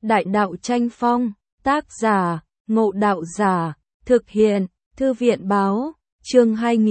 Đại đạo tranh phong, tác giả, Ngộ Đạo Giả, thực hiện, Thư viện báo, chương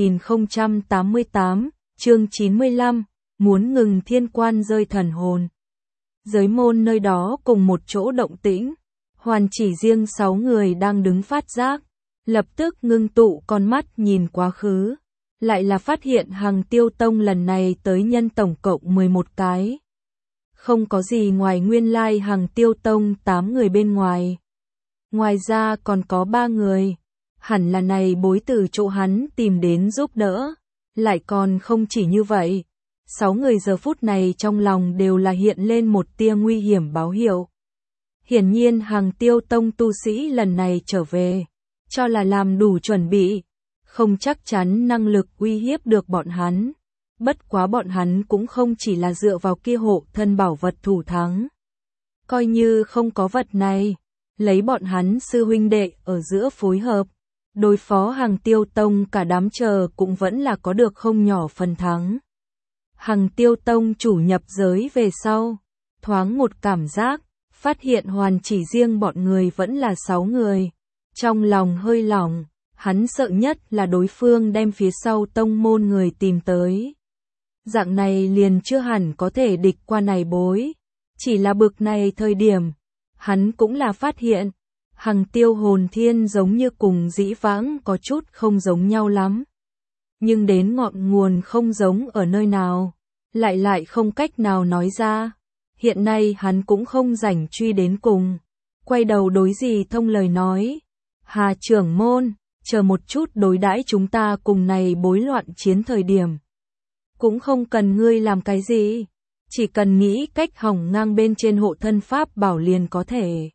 2088, chương 95, muốn ngừng thiên quan rơi thần hồn. Giới môn nơi đó cùng một chỗ động tĩnh, hoàn chỉ riêng 6 người đang đứng phát giác, lập tức ngưng tụ con mắt nhìn quá khứ, lại là phát hiện Hằng Tiêu Tông lần này tới nhân tổng cộng 11 cái. Không có gì ngoài nguyên lai Hằng Tiêu Tông 8 người bên ngoài. Ngoài ra còn có 3 người, hẳn là này bối từ chỗ hắn tìm đến giúp đỡ, lại còn không chỉ như vậy. 6 người giờ phút này trong lòng đều là hiện lên một tia nguy hiểm báo hiệu. Hiển nhiên Hằng Tiêu Tông tu sĩ lần này trở về, cho là làm đủ chuẩn bị, không chắc chắn năng lực uy hiếp được bọn hắn. Bất quá bọn hắn cũng không chỉ là dựa vào kia hộ thân bảo vật thủ thắng. Coi như không có vật này, lấy bọn hắn sư huynh đệ ở giữa phối hợp, đối phó Hằng Tiêu Tông cả đám chờ cũng vẫn là có được không nhỏ phần thắng. Hằng Tiêu Tông chủ nhập giới về sau, thoáng một cảm giác, phát hiện hoàn chỉ riêng bọn người vẫn là 6 người. Trong lòng hơi lỏng, hắn sợ nhất là đối phương đem phía sau tông môn người tìm tới. Dạng này liền chưa hẳn có thể địch qua này bối. Chỉ là bực này thời điểm, hắn cũng là phát hiện, Hằng Tiêu hồn thiên giống như cùng dĩ vãng có chút không giống nhau lắm. Nhưng đến ngọn nguồn không giống ở nơi nào, lại không cách nào nói ra. Hiện nay hắn cũng không rảnh truy đến cùng. Quay đầu đối Dì Thông lời nói, Hà trưởng môn, chờ một chút đối đãi chúng ta cùng này bối loạn chiến thời điểm. Cũng không cần ngươi làm cái gì, chỉ cần nghĩ cách hỏng ngang bên trên hộ thân pháp bảo liền có thể.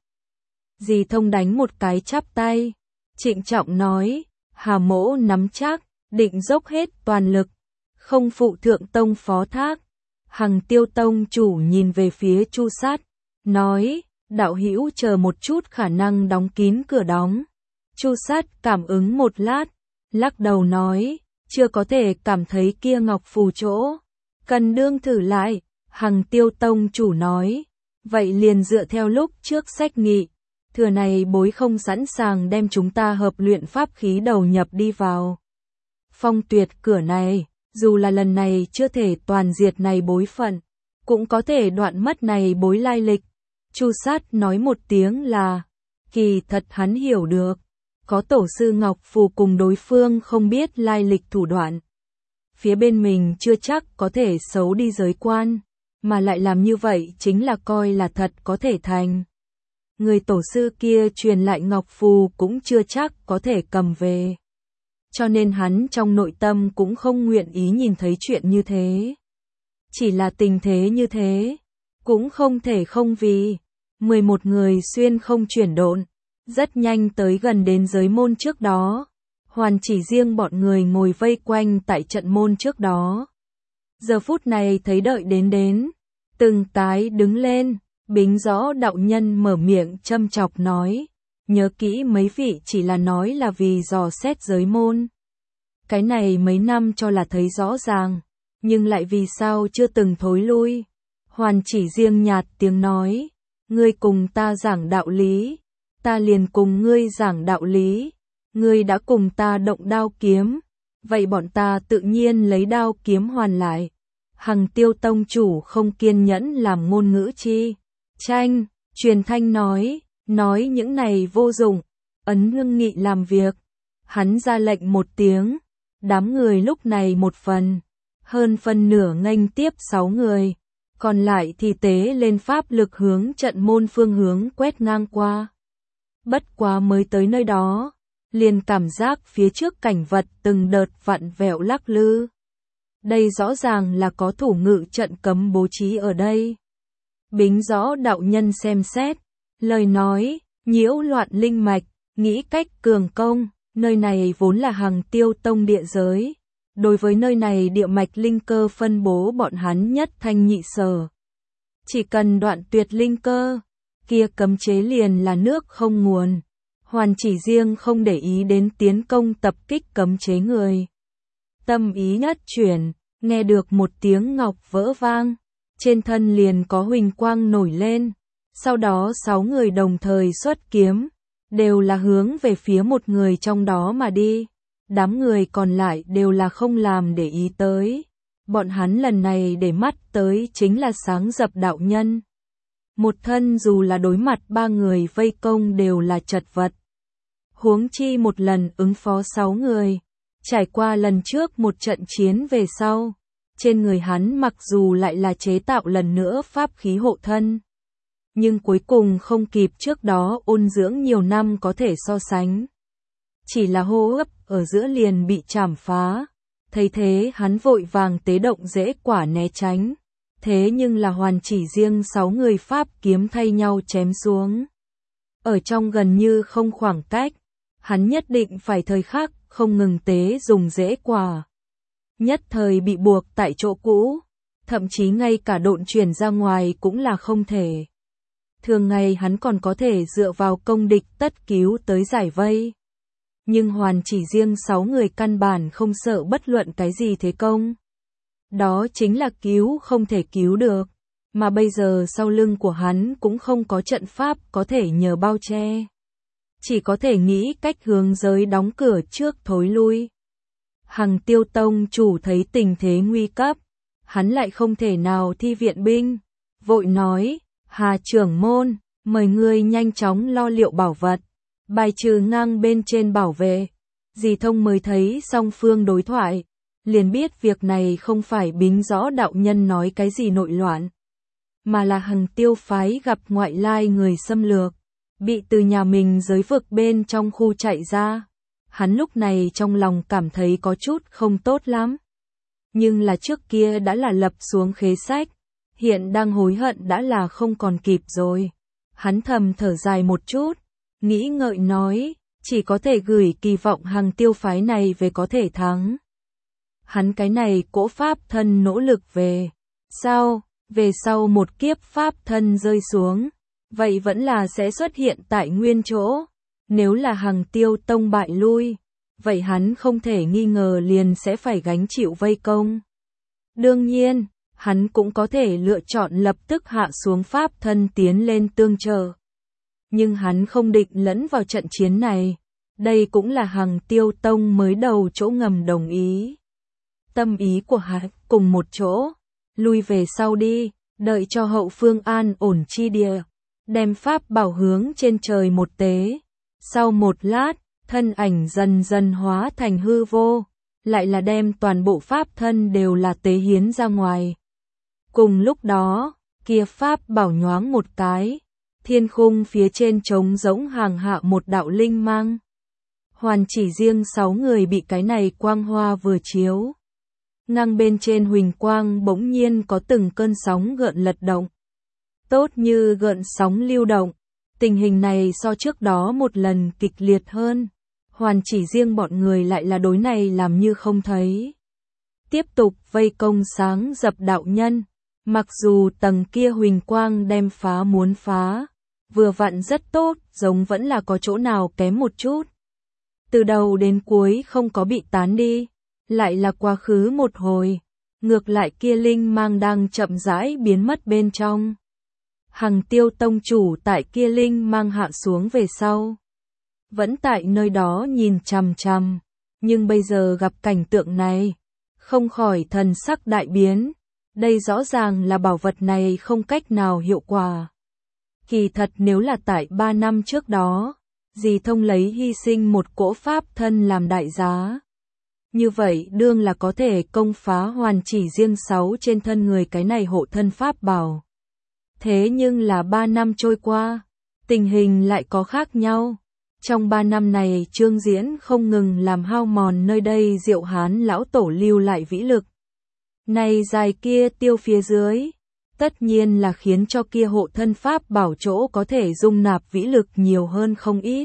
Dì Thông đánh một cái chắp tay, trịnh trọng nói, Hà mỗ nắm chắc, định dốc hết toàn lực, không phụ thượng tông phó thác. Hằng Tiêu Tông chủ nhìn về phía Chu Sát, nói, đạo hữu chờ một chút khả năng đóng kín cửa đóng. Chu Sát cảm ứng một lát, lắc đầu nói, chưa có thể cảm thấy kia ngọc phù chỗ, cần đương thử lại. Hằng Tiêu Tông chủ nói, vậy liền dựa theo lúc trước sách nghị, thừa này bối không sẵn sàng đem chúng ta hợp luyện pháp khí đầu nhập đi vào. Phong tuyệt cửa này, dù là lần này chưa thể toàn diệt này bối phận, cũng có thể đoạn mất này bối lai lịch. Chu Sát nói một tiếng là, kỳ thật hắn hiểu được, có tổ sư Ngọc Phù cùng đối phương không biết lai lịch thủ đoạn. Phía bên mình chưa chắc có thể xấu đi giới quan, mà lại làm như vậy chính là coi là thật có thể thành. Người tổ sư kia truyền lại Ngọc Phù cũng chưa chắc có thể cầm về. Cho nên hắn trong nội tâm cũng không nguyện ý nhìn thấy chuyện như thế. Chỉ là tình thế như thế, cũng không thể không vì. 11 người xuyên không chuyển độn, rất nhanh tới gần đến giới môn trước đó. Hoàn chỉ riêng bọn người ngồi vây quanh tại trận môn trước đó. Giờ phút này thấy đợi đến, từng cái đứng lên, Bính Rõ đạo nhân mở miệng châm chọc nói, nhớ kỹ mấy vị chỉ là nói là vì dò xét giới môn. Cái này mấy năm cho là thấy rõ ràng, nhưng lại vì sao chưa từng thối lui. Hoàn chỉ riêng nhạt tiếng nói, ngươi cùng ta giảng đạo lý, ta liền cùng ngươi giảng đạo lý. Ngươi đã cùng ta động đao kiếm, vậy bọn ta tự nhiên lấy đao kiếm hoàn lại. Hằng Tiêu Tông chủ không kiên nhẫn làm ngôn ngữ chi tranh, truyền thanh nói những này vô dụng, ấn ngưng nghị làm việc. Hắn ra lệnh một tiếng, đám người lúc này một phần, hơn phân nửa nghênh tiếp 6 người, còn lại thì tế lên pháp lực hướng trận môn phương hướng quét ngang qua. Bất quá mới tới nơi đó, liền cảm giác phía trước cảnh vật từng đợt vặn vẹo lắc lư. Đây rõ ràng là có thủ ngự trận cấm bố trí ở đây. Bính Rõ đạo nhân xem xét, lời nói, nhiễu loạn linh mạch, nghĩ cách cường công, nơi này vốn là Hằng Tiêu Tông địa giới. Đối với nơi này địa mạch linh cơ phân bố bọn hắn nhất thanh nhị sở. Chỉ cần đoạn tuyệt linh cơ, kia cấm chế liền là nước không nguồn. Hoàn chỉ riêng không để ý đến tiến công tập kích cấm chế người. Tâm ý nhất chuyển, nghe được một tiếng ngọc vỡ vang, trên thân liền có huỳnh quang nổi lên, Sau đó 6 người đồng thời xuất kiếm, đều là hướng về phía một người trong đó mà đi. Đám người còn lại đều là không làm để ý tới. Bọn hắn lần này để mắt tới chính là Sáng Dập đạo nhân. Một thân dù là đối mặt 3 người vây công đều là chật vật. Huống chi một lần ứng phó 6 người. Trải qua lần trước một trận chiến về sau, trên người hắn mặc dù lại là chế tạo lần nữa pháp khí hộ thân, nhưng cuối cùng không kịp trước đó ôn dưỡng nhiều năm có thể so sánh. Chỉ là hô hấp ở giữa liền bị chảm phá, thấy thế hắn vội vàng tế động dễ quả né tránh, thế nhưng là hoàn chỉ riêng 6 người pháp kiếm thay nhau chém xuống. Ở trong gần như không khoảng cách, hắn nhất định phải thời khắc không ngừng tế dùng dễ quả. Nhất thời bị buộc tại chỗ cũ, thậm chí ngay cả độn chuyển ra ngoài cũng là không thể. Thường ngày hắn còn có thể dựa vào công địch tất cứu tới giải vây. Nhưng hoàn chỉ riêng 6 người căn bản không sợ bất luận cái gì thế công. Đó chính là cứu không thể cứu được. Mà bây giờ sau lưng của hắn cũng không có trận pháp có thể nhờ bao che. Chỉ có thể nghĩ cách hướng giới đóng cửa trước thối lui. Hằng Tiêu Tông chủ thấy tình thế nguy cấp, hắn lại không thể nào thi viện binh, vội nói, Hà trưởng môn, mời ngươi nhanh chóng lo liệu bảo vật, bài trừ ngang bên trên bảo vệ. Dì Thông mới thấy song phương đối thoại, liền biết việc này không phải Bính Rõ đạo nhân nói cái gì nội loạn, mà là Hằng Tiêu phái gặp ngoại lai người xâm lược, bị từ nhà mình giới vực bên trong khu chạy ra. Hắn lúc này trong lòng cảm thấy có chút không tốt lắm. Nhưng là trước kia đã là lập xuống khế sách, hiện đang hối hận đã là không còn kịp rồi. Hắn thầm thở dài một chút, nghĩ ngợi nói, chỉ có thể gửi kỳ vọng Hằng Tiêu phái này về có thể thắng. Hắn cái này cỗ pháp thân nỗ lực về sau một kiếp pháp thân rơi xuống, vậy vẫn là sẽ xuất hiện tại nguyên chỗ. Nếu là Hằng Tiêu Tông bại lui, vậy hắn không thể nghi ngờ liền sẽ phải gánh chịu vây công. Đương nhiên, hắn cũng có thể lựa chọn lập tức hạ xuống pháp thân tiến lên tương trợ. Nhưng hắn không định lẫn vào trận chiến này, đây cũng là Hằng Tiêu Tông mới đầu chỗ ngầm đồng ý. Tâm ý của hắn cùng một chỗ, lui về sau đi, đợi cho hậu phương an ổn chi địa, đem pháp bảo hướng trên trời một tế. Sau một lát, thân ảnh dần dần hóa thành hư vô, lại là đem toàn bộ pháp thân đều là tế hiến ra ngoài. Cùng lúc đó, kia pháp bảo nhoáng một cái, thiên khung phía trên trống rỗng hàng hạ một đạo linh mang. Hoàn chỉ riêng 6 người bị cái này quang hoa vừa chiếu. Ngang bên trên huỳnh quang bỗng nhiên có từng cơn sóng gợn lật động. Tốt như gợn sóng lưu động. Tình hình này so trước đó một lần kịch liệt hơn, hoàn chỉ riêng bọn người lại là đối này làm như không thấy. Tiếp tục vây công Sáng Dập đạo nhân, mặc dù tầng kia huỳnh quang đem phá muốn phá, vừa vặn rất tốt, giống vẫn là có chỗ nào kém một chút. Từ đầu đến cuối không có bị tán đi, lại là quá khứ một hồi, ngược lại kia linh mang đang chậm rãi biến mất bên trong. Hằng Tiêu Tông chủ tại kia linh mang hạ xuống về sau, vẫn tại nơi đó nhìn chằm chằm, nhưng bây giờ gặp cảnh tượng này, không khỏi thần sắc đại biến, đây rõ ràng là bảo vật này không cách nào hiệu quả. Kỳ thật nếu là tại 3 năm trước đó, dì Thông lấy hy sinh một cỗ pháp thân làm đại giá. Như vậy đương là có thể công phá hoàn chỉ riêng 6 trên thân người cái này hộ thân pháp bảo. Thế nhưng là 3 năm trôi qua, tình hình lại có khác nhau. Trong 3 năm này Trương Diễn không ngừng làm hao mòn nơi đây Diệu Hán lão tổ lưu lại vĩ lực. Này dài kia tiêu phía dưới, tất nhiên là khiến cho kia hộ thân pháp bảo chỗ có thể dung nạp vĩ lực nhiều hơn không ít.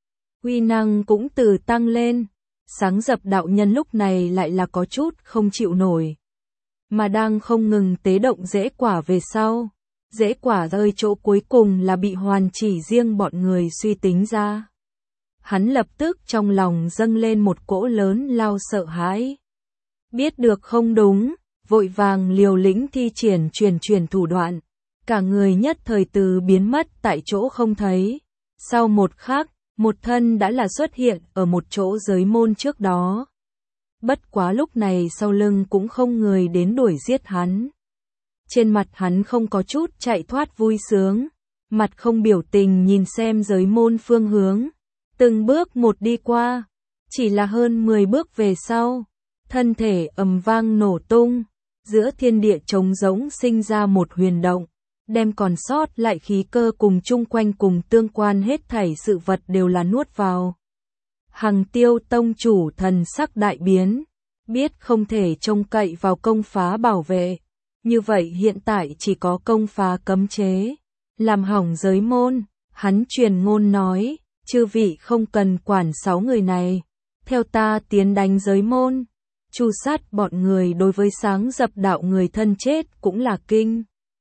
Uy năng cũng từ tăng lên, Sáng Dập đạo nhân lúc này lại là có chút không chịu nổi. Mà đang không ngừng tế động dễ quả về sau. Dễ quả rơi chỗ cuối cùng là bị hoàn chỉ riêng bọn người suy tính ra. Hắn lập tức trong lòng dâng lên một cỗ lớn lao sợ hãi. Biết được không đúng, vội vàng liều lĩnh thi triển truyền thủ đoạn, cả người nhất thời từ biến mất tại chỗ không thấy. Sau một khắc, một thân đã là xuất hiện ở một chỗ giới môn trước đó. Bất quá lúc này sau lưng cũng không người đến đuổi giết hắn. Trên mặt hắn không có chút chạy thoát vui sướng, mặt không biểu tình nhìn xem giới môn phương hướng, từng bước một đi qua, chỉ là hơn 10 bước về sau, thân thể ầm vang nổ tung, giữa thiên địa trống rỗng sinh ra một huyền động, đem còn sót lại khí cơ cùng chung quanh cùng tương quan hết thảy sự vật đều là nuốt vào. Hằng Tiêu tông chủ thần sắc đại biến, biết không thể trông cậy vào công phá bảo vệ, như vậy hiện tại chỉ có công phá cấm chế, làm hỏng giới môn. Hắn truyền ngôn nói, chư vị không cần quản 6 người này, theo ta tiến đánh giới môn. Chu Sát bọn người đối với sáng dập đạo người thân chết cũng là kinh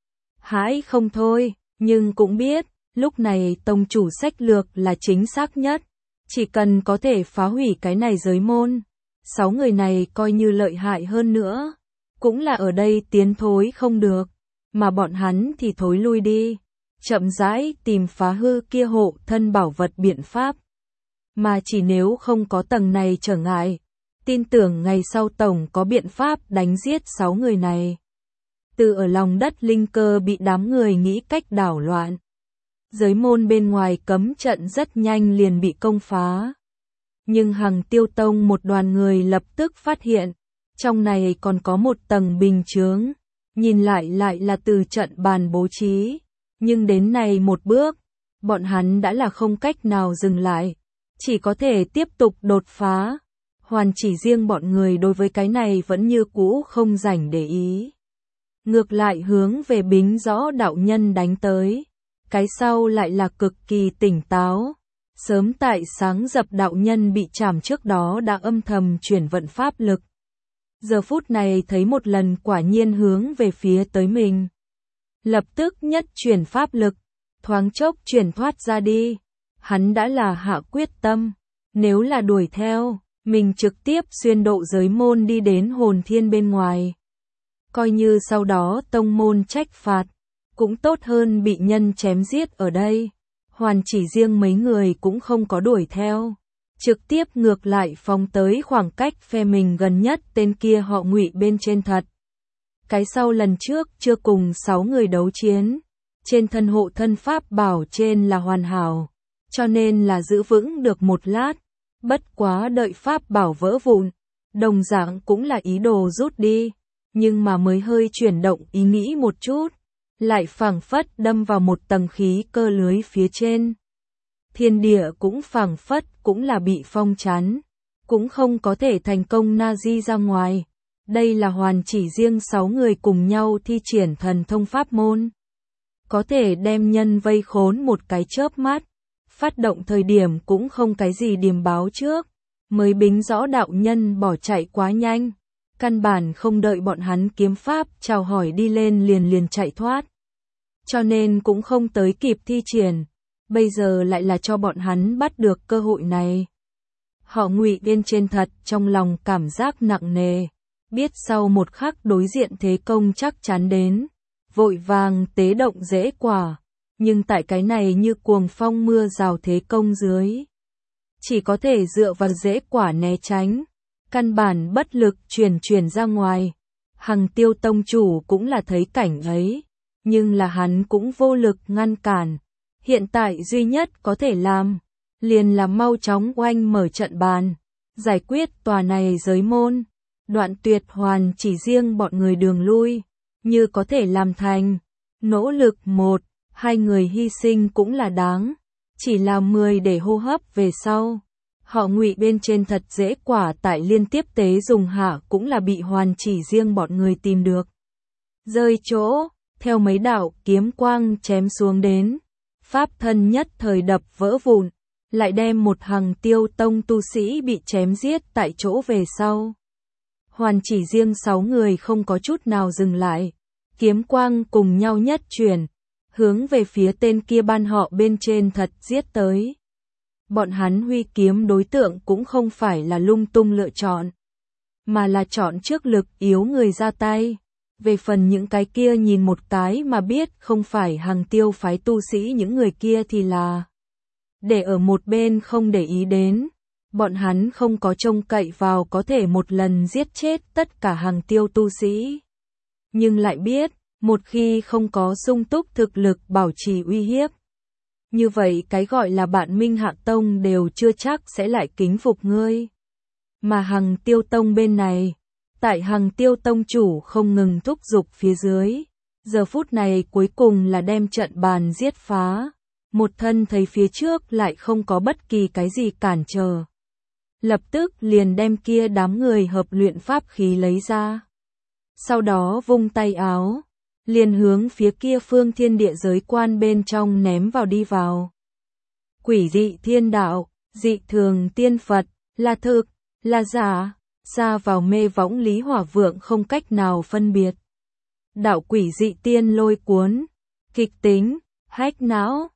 hãi không thôi, nhưng cũng biết, lúc này tông chủ sách lược là chính xác nhất, chỉ cần có thể phá hủy cái này giới môn, 6 người này coi như lợi hại hơn nữa, cũng là ở đây tiến thối không được, mà bọn hắn thì thối lui đi, chậm rãi tìm phá hư kia hộ thân bảo vật biện pháp. Mà chỉ nếu không có tầng này trở ngại, tin tưởng ngày sau tổng có biện pháp đánh giết 6 người này. Từ ở lòng đất linh cơ bị đám người nghĩ cách đảo loạn. Giới môn bên ngoài cấm trận rất nhanh liền bị công phá. Nhưng Hằng Tiêu tông một đoàn người lập tức phát hiện, trong này còn có một tầng bình chướng, nhìn lại là từ trận bàn bố trí, nhưng đến này một bước, bọn hắn đã là không cách nào dừng lại, chỉ có thể tiếp tục đột phá. Hoàn Chỉ riêng bọn người đối với cái này vẫn như cũ không rảnh để ý. Ngược lại hướng về Bính Rõ đạo nhân đánh tới, cái sau lại là cực kỳ tỉnh táo. Sớm tại sáng dập đạo nhân bị trảm trước đó đã âm thầm chuyển vận pháp lực. Giờ phút này thấy một lần quả nhiên hướng về phía tới mình. Lập tức nhất chuyển pháp lực, thoáng chốc chuyển thoát ra đi. Hắn đã là hạ quyết tâm, nếu là đuổi theo, mình trực tiếp xuyên độ giới môn đi đến hồn thiên bên ngoài. Coi như sau đó tông môn trách phạt, cũng tốt hơn bị nhân chém giết ở đây. Hoàn Chỉ riêng mấy người cũng không có đuổi theo, trực tiếp ngược lại phóng tới khoảng cách phe mình gần nhất tên kia họ Ngụy bên trên thật. Cái sau lần trước chưa cùng 6 người đấu chiến, trên thân hộ thân pháp bảo trên là hoàn hảo, cho nên là giữ vững được một lát, bất quá đợi pháp bảo vỡ vụn, đồng dạng cũng là ý đồ rút đi, nhưng mà mới hơi chuyển động ý nghĩ một chút, lại phảng phất đâm vào một tầng khí cơ lưới phía trên. Thiên địa cũng phảng phất cũng là bị phong chắn, cũng không có thể thành công na di ra ngoài. Đây là Hoàn Chỉ riêng 6 người cùng nhau thi triển thần thông pháp môn, có thể đem nhân vây khốn một cái chớp mắt. Phát động thời điểm cũng không cái gì điềm báo trước, mới Bính Rõ đạo nhân bỏ chạy quá nhanh, căn bản không đợi bọn hắn kiếm pháp chào hỏi đi lên liền chạy thoát. Cho nên cũng không tới kịp thi triển, bây giờ lại là cho bọn hắn bắt được cơ hội này. Họ Ngụy bên trên thật trong lòng cảm giác nặng nề, biết sau một khắc đối diện thế công chắc chắn đến, vội vàng tế động rễ quả, nhưng tại cái này như cuồng phong mưa rào thế công dưới, chỉ có thể dựa vào rễ quả né tránh, căn bản bất lực chuyển ra ngoài. Hằng Tiêu tông chủ cũng là thấy cảnh ấy, nhưng là hắn cũng vô lực ngăn cản. Hiện tại duy nhất có thể làm, liền là mau chóng oanh mở trận bàn, giải quyết tòa này giới môn, đoạn tuyệt Hoàn Chỉ riêng bọn người đường lui, như có thể làm thành. Nỗ lực 1-2 người hy sinh cũng là đáng, chỉ là 10 để hô hấp về sau. Họ Ngụy bên trên thật dễ quả tại liên tiếp tế dùng hạ cũng là bị Hoàn Chỉ riêng bọn người tìm được. Rơi chỗ, theo mấy đạo kiếm quang chém xuống đến, pháp thân nhất thời đập vỡ vụn, lại đem một Hằng Tiêu tông tu sĩ bị chém giết tại chỗ về sau. Hoàn Chỉ riêng 6 người không có chút nào dừng lại, kiếm quang cùng nhau nhất chuyển, hướng về phía tên kia ban họ bên trên thật giết tới. Bọn hắn huy kiếm đối tượng cũng không phải là lung tung lựa chọn, mà là chọn trước lực yếu người ra tay. Về phần những cái kia nhìn một cái mà biết không phải Hằng Tiêu phái tu sĩ, những người kia thì là để ở một bên không để ý đến. Bọn hắn không có trông cậy vào có thể một lần giết chết tất cả Hằng Tiêu tu sĩ. Nhưng lại biết, một khi không có sung túc thực lực bảo trì uy hiếp, như vậy cái gọi là bạn Minh Hạ Tông đều chưa chắc sẽ lại kính phục ngươi. Mà Hằng Tiêu Tông bên này, tại Hằng Tiêu Tông chủ không ngừng thúc giục phía dưới, giờ phút này cuối cùng là đem trận bàn giết phá. Một thân thấy phía trước lại không có bất kỳ cái gì cản trở. Lập tức liền đem kia đám người hợp luyện pháp khí lấy ra. Sau đó vung tay áo, liền hướng phía kia phương thiên địa giới quan bên trong ném vào đi vào. Quỷ dị thiên đạo, dị thường tiên Phật, là thực, là giả, xa vào mê võng Lý Hỏa Vượng không cách nào phân biệt. Đạo quỷ dị tiên lôi cuốn, kịch tính, hách não,